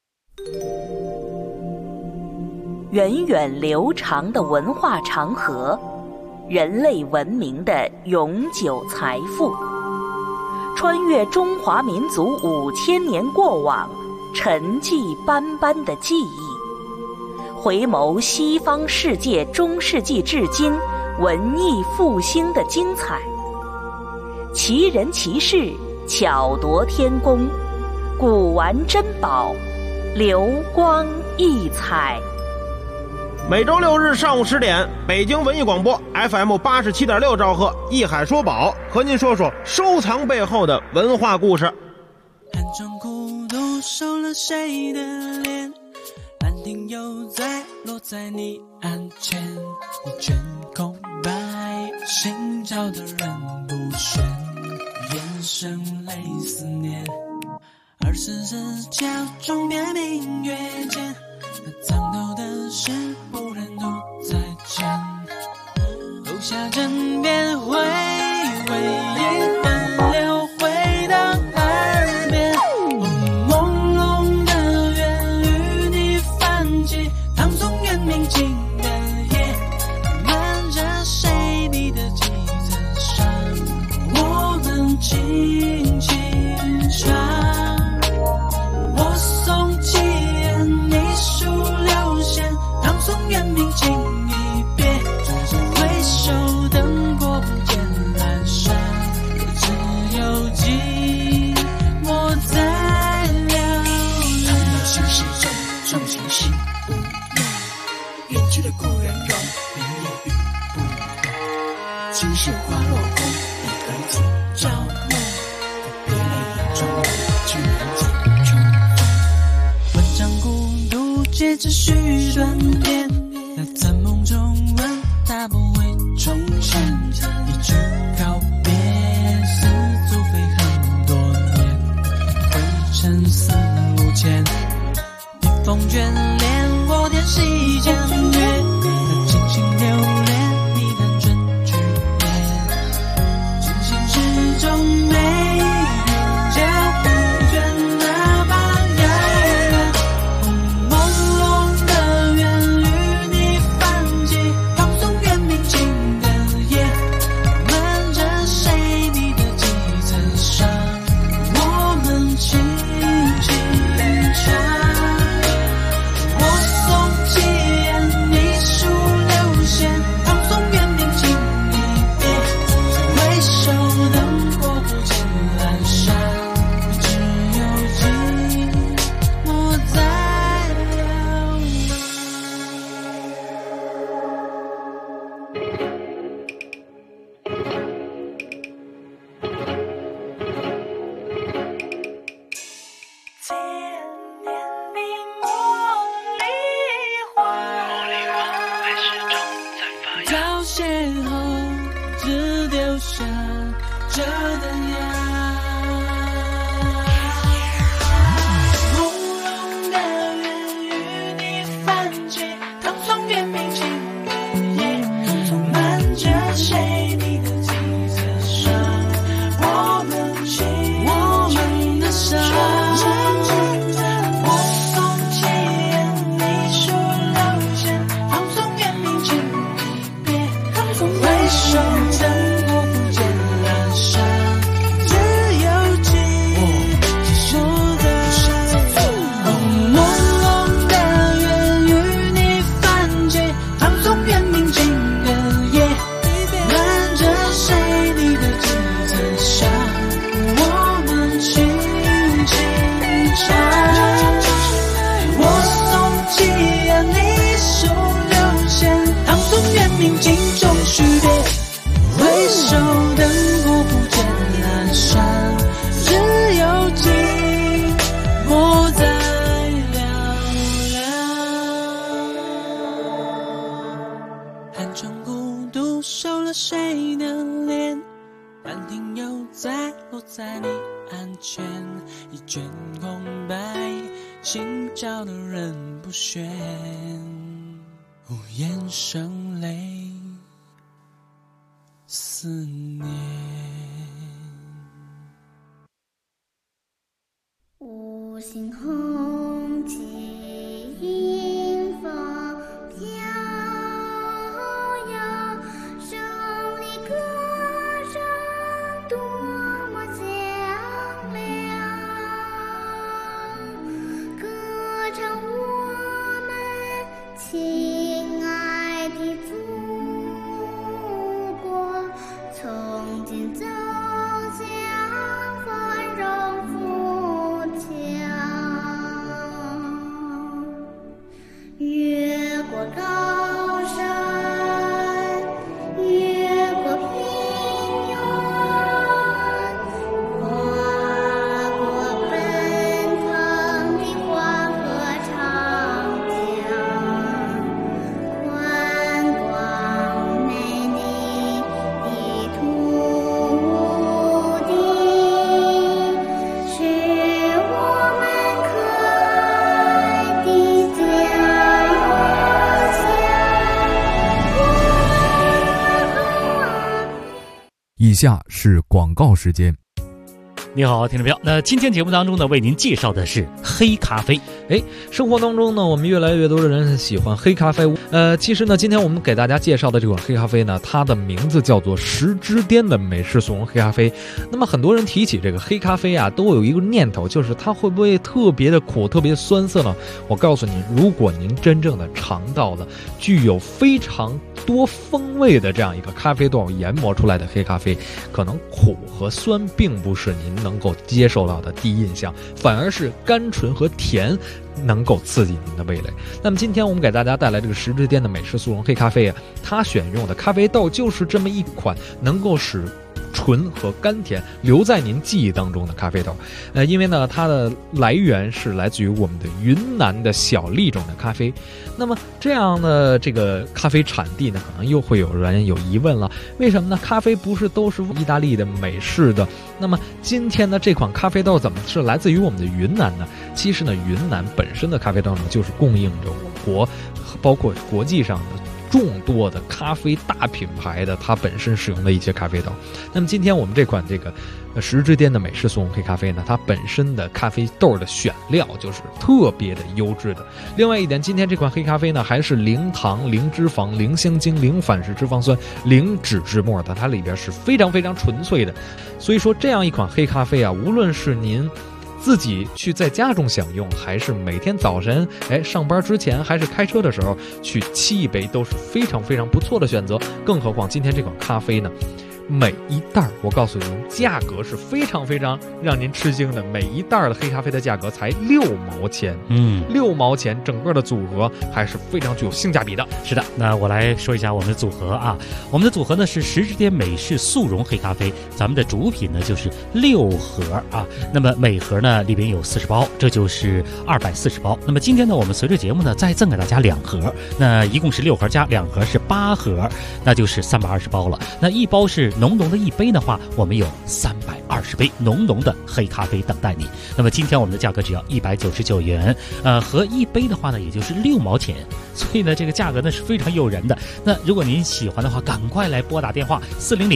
源远流长的文化长河，人类文明的永久财富，穿越中华民族5000年过往，沉寂斑斑的记忆，回眸西方世界中世纪至今文艺复兴的精彩。奇人奇事，巧夺天工，古玩珍宝，流光溢彩。 每周6日上午10点，北京文艺广播 FM 87.6兆赫，艺海说宝，和您说说收藏背后的文化故事。 暗中孤独收了谁的脸，兰亭又在落在你案前，你卷空白，寻找的人不选，眼神泪思念，24时假装别明月间，那藏头的事不忍独再见，留下枕边回味一段流回到耳边，朦胧的愿与你泛起，唐宋元明清的夜，漫着谁你的几层山，我们轻轻唱，我送起你界秩序断裂，在梦中问它不会重现，一句告别，似足飞很多年，灰尘四五千，逆风眷恋，我点细间月，精心留恋，你看春去年，惊醒之中没心照的人不选，无言声泪思念。 五星红旗迎风飘摇，胜利歌声多么响亮，歌唱我们亲爱的祖国，从今走向繁荣富强，越过高山，越过平原，跨过奔腾的黄河长江，观光美丽的土地，是我们可爱的家乡。 以下是广告时间。 你好，听众朋友，那今天节目当中呢，为您介绍的是黑咖啡。 生活当中呢，我们越来越多的人喜欢黑咖啡。其实呢，今天我们给大家介绍的这款黑咖啡呢，它的名字叫做十之巅的美式速溶黑咖啡。那么很多人提起这个黑咖啡啊，都有一个念头，就是它会不会特别的苦、特别酸涩呢？我告诉你，如果您真正的尝到了具有非常多风味的这样一个咖啡豆研磨出来的黑咖啡，可能苦和酸并不是您能够接受到的第一印象，反而是甘醇和甜能够刺激您的味蕾。那么今天我们给大家带来这个十之巅的美式速溶黑咖啡啊，它选用的咖啡豆就是这么一款能够使醇和甘甜留在您记忆当中的咖啡豆。因为呢，它的来源是来自于我们的云南的小粒种的咖啡。那么这样的这个咖啡产地呢，可能又会有人有疑问了，为什么呢？咖啡不是都是意大利的、美式的？那么今天呢，这款咖啡豆怎么是来自于我们的云南呢？其实呢，云南本身的咖啡豆呢，就是供应着我国，包括国际上的众多的咖啡大品牌的它本身使用的一些咖啡豆。那么今天我们这款这个10之巅的美式速溶黑咖啡呢，它本身的咖啡豆的选料就是特别的优质的。另外一点，今天这款黑咖啡呢，还是零糖、零脂肪、零香精、零反式脂肪酸、零脂质末的，它里边是非常非常纯粹的。所以说这样一款黑咖啡啊，无论是您自己去在家中享用，还是每天早晨上班之前，还是开车的时候去沏一杯，都是非常非常不错的选择。更何况今天这款咖啡呢，每一袋我告诉您，价格是非常非常让您吃惊的。每一袋的黑咖啡的价格才6毛钱，6毛钱，整个的组合还是非常具有性价比的。 是的，那我来说一下我们的组合啊。我们的组合呢是10之巅美式速溶黑咖啡，咱们的主品呢就是6盒啊。那么每盒呢里边有40包，这就是240包。那么今天呢，我们随着节目呢再赠给大家2盒，那一共是6盒加2盒是8盒，那就是320包了。那一包是浓浓的一杯的话，我们有320杯浓浓的黑咖啡等待你。那么今天我们的价格只要199元，和一杯的话呢，也就是6毛钱。所以呢，这个价格呢是非常诱人的。那如果您喜欢的话，赶快来拨打电话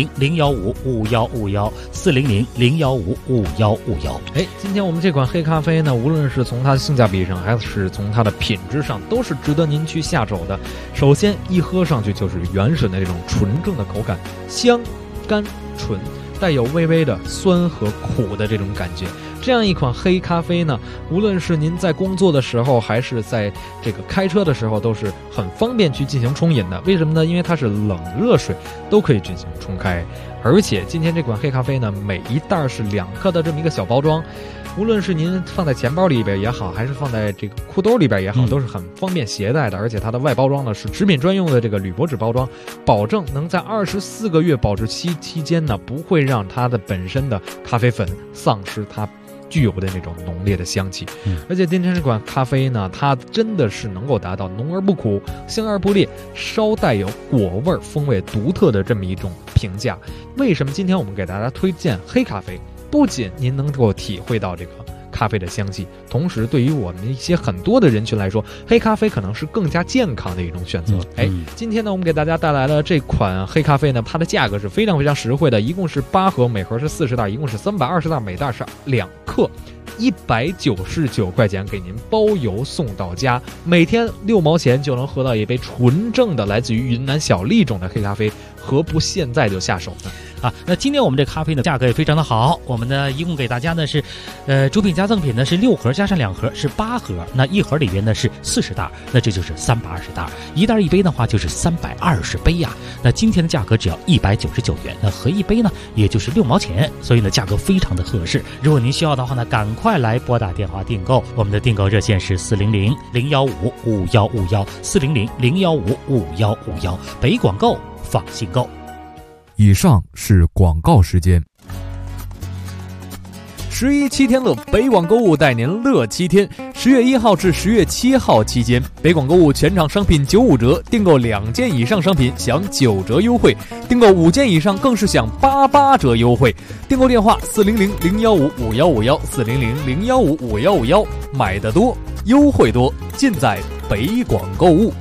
400-015-5151，400-015-5151。 今天我们这款黑咖啡呢，无论是从它的性价比上，还是从它的品质上，都是值得您去下手的。首先一喝上去就是原始的这种纯正的口感，香、甘、醇，带有微微的酸和苦的这种感觉。这样一款黑咖啡呢，无论是您在工作的时候，还是在这个开车的时候，都是很方便去进行冲饮的。为什么呢？因为它是冷热水都可以进行冲开。而且今天这款黑咖啡呢，每一袋是2克的这么一个小包装，无论是您放在钱包里边也好，还是放在这个裤兜里边也好，都是很方便携带的。而且它的外包装呢是食品专用的这个铝箔纸包装，保证能在24个月保质期期间呢，不会让它的本身的咖啡粉丧失它具有的那种浓烈的香气。而且今天这款咖啡呢，它真的是能够达到浓而不苦、香而不烈、稍带有果味风味独特的这么一种评价。为什么今天我们给大家推荐黑咖啡？不仅您能够体会到这个咖啡的香气，同时对于我们一些很多的人群来说，黑咖啡可能是更加健康的一种选择。今天呢，我们给大家带来了这款黑咖啡呢，它的价格是非常非常实惠的，一共是8盒，每盒是40袋，一共是320袋，每袋是2克。199块钱给您包邮送到家，每天6毛钱就能喝到一杯纯正的来自于云南小粒种的黑咖啡，何不现在就下手呢？ 那今天我们这咖啡呢价格也非常的好，我们呢一共给大家呢是主品加赠品呢是6盒加上2盒是8盒，那一盒里边呢是40袋，那这就是320袋，一袋一杯的话就是320杯呀。那今天的价格只要199元，那合一杯呢也就是6毛钱，所以呢价格非常的合适。如果您需要的话呢，赶快来拨打电话订购，我们的订购热线是400-015-5151，400-015-5151，北广购放心购。 以上是广告时间。 11七天乐，北广购物带您乐7天。10月1号至10月7号期间，北广购物全场商品95折，订购2件以上商品享9折优惠，订购5件以上更是享88折优惠。订购电话400-015-5151，400-015-5151，买得多，优惠多，尽在北广购物。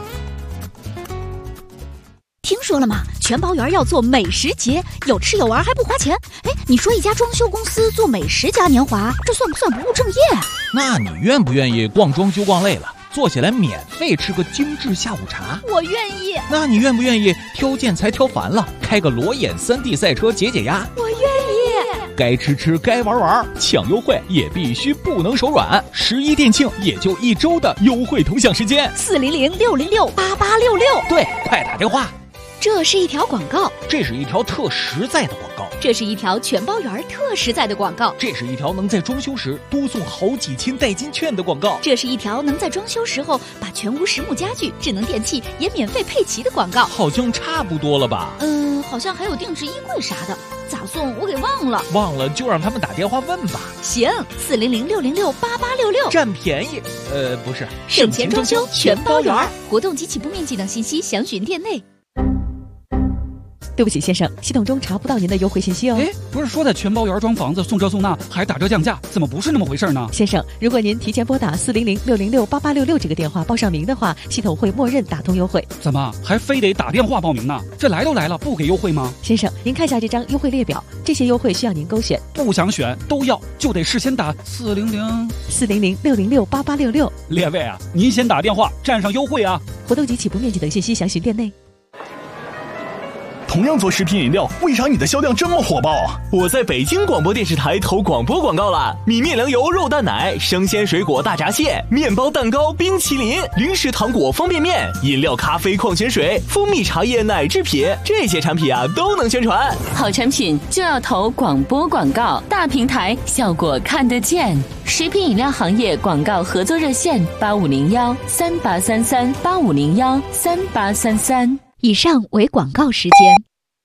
听说了吗？全包园要做美食节，有吃有玩还不花钱。你说一家装修公司做美食嘉年华，这算不算不务正业啊？ 那你愿不愿意逛装修逛累了，坐下来免费吃个精致下午茶？ 我愿意。 那你愿不愿意挑建材挑烦了，开个裸眼3D 赛车解解压？ 我愿意。 该吃吃该玩玩，抢优惠也必须不能手软。11店庆也就1周的优惠同享时间 ，400-606-8866。 对，快打电话。 这是一条广告， 这是一条特实在的广告， 这是一条全包园特实在的广告， 这是一条能在装修时多送好几千代金券的广告， 这是一条能在装修时候把全屋实木家具、智能电器也免费配齐的广告。 好像差不多了吧？ 好像还有定制衣柜啥的。 咋送？我给忘了。 忘了就让他们打电话问吧。 行，400-606-8866， 占便宜。不是， 省钱装修全包圆，活动及起步面积等信息详询店内。 对不起，先生，系统中查不到您的优惠信息哦。 不是说在全包圆装房子送这送那还打折降价，怎么不是那么回事呢？ 先生，如果您提前拨打400-606-8866这个电话报上名的话，系统会默认打通优惠。 怎么还非得打电话报名呢？这来都来了，不给优惠吗？ 先生，您看下这张优惠列表，这些优惠需要您勾选。 不想选都要，就得事先打 400-606-8866。 列位啊，您先打电话占上优惠啊！ 活动及起步面积等信息详询店内。 同样做食品饮料，为啥你的销量这么火爆啊？ 我在北京广播电视台投广播广告了，米面粮油肉蛋奶、生鲜水果大闸蟹、面包蛋糕、冰淇淋、零食糖果、方便面、饮料、咖啡、矿泉水、蜂蜜茶叶、奶制品，这些产品啊都能宣传。 好产品就要投广播广告，大平台效果看得见。食品饮料行业广告合作热线8501-3833-8501-3833。 以上为广告时间。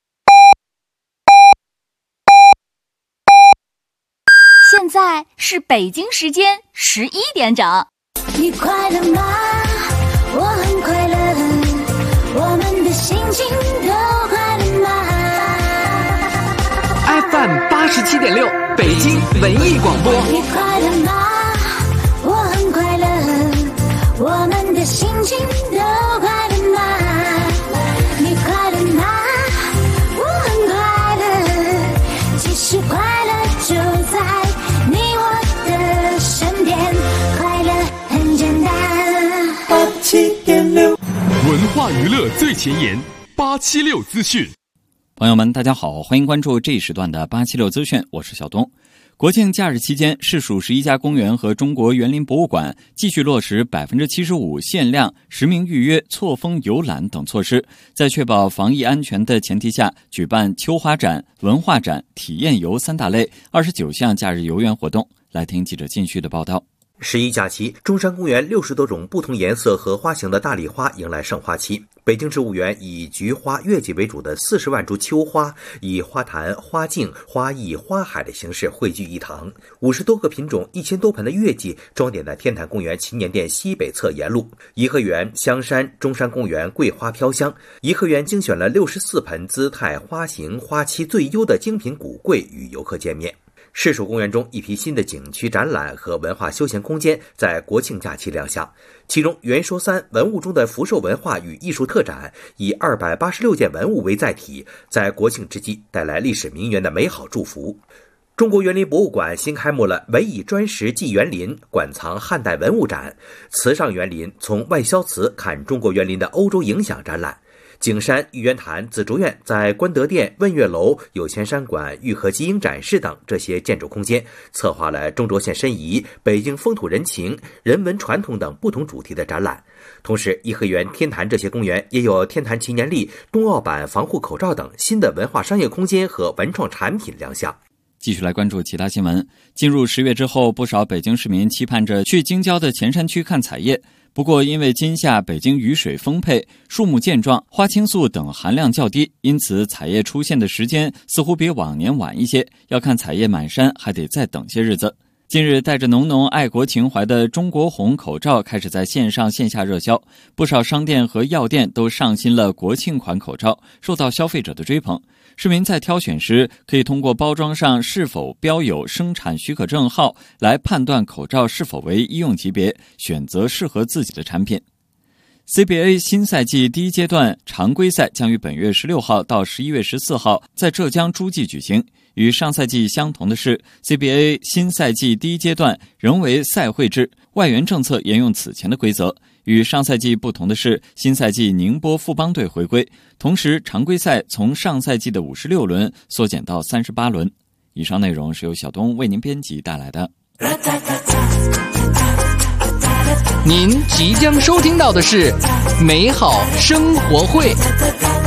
现在是北京时间11点整。 你快乐吗？我很快乐，我们的心情都快乐吗 ？FM 87.6，北京文艺广播。 你快乐吗？我很快乐，我们的心情都快乐吗？你快乐吗？我很快乐，其实快乐就在你我的身边，快乐很简单。87.6， 文化娱乐最前沿，876资讯。 朋友们，大家好，欢迎关注这一时段的876资讯，我是小东。国庆假日期间，市属11家公园和中国园林博物馆继续落实75%限量、实名预约、错峰游览等措施，在确保防疫安全的前提下，举办秋花展、文化展、体验游3大类29项假日游园活动。来听记者靳旭的报道。 11假期，中山公园60多种不同颜色和花型的大丽花迎来盛花期。北京植物园以菊花、月季为主的40万株秋花，以花坛、花径、花艺、花海的形式汇聚一堂。50多个品种、1000多盆的月季装点在天坛公园祈年殿西北侧沿路。颐和园、香山、中山公园桂花飘香。颐和园精选了64盆姿态、花型、花期最优的精品古桂与游客见面。市属公园中一批新的景区展览和文化休闲空间在国庆假期亮相，其中元说3文物中的福寿文化与艺术特展以286件文物为载体，在国庆之际带来历史名园的美好祝福。中国园林博物馆新开幕了唯以砖石纪园林馆藏汉代文物展，瓷上园林从外销瓷看中国园林的欧洲影响展览。景山、玉渊潭、紫竹院在关德殿、问月楼、有钱山馆、玉河基因展示等这些建筑空间，策划了中轴线申遗、北京风土人情、人文传统等不同主题的展览。同时，颐和园、天坛这些公园也有天坛祈年历、冬奥版防护口罩等新的文化商业空间和文创产品亮相。 继续来关注其他新闻。进入10月之后，不少北京市民期盼着去京郊的前山区看彩叶。不过因为今夏北京雨水丰沛，树木健壮，花青素等含量较低，因此彩叶出现的时间似乎比往年晚一些，要看彩叶满山还得再等些日子。近日，带着浓浓爱国情怀的中国红口罩开始在线上线下热销，不少商店和药店都上新了国庆款口罩，受到消费者的追捧。市民在挑选时，可以通过包装上是否标有生产许可证号来判断口罩是否为医用级别，选择适合自己的产品。CBA 新赛季第一阶段常规赛将于本月16号到11月14号在浙江诸暨举行。与上赛季相同的是， CBA 新赛季第一阶段仍为赛会制，外援政策沿用此前的规则。与上赛季不同的是，新赛季宁波富邦队回归，同时常规赛从上赛季的56轮缩减到38轮。以上内容是由小东为您编辑带来的。 您即将收听到的是美好生活会。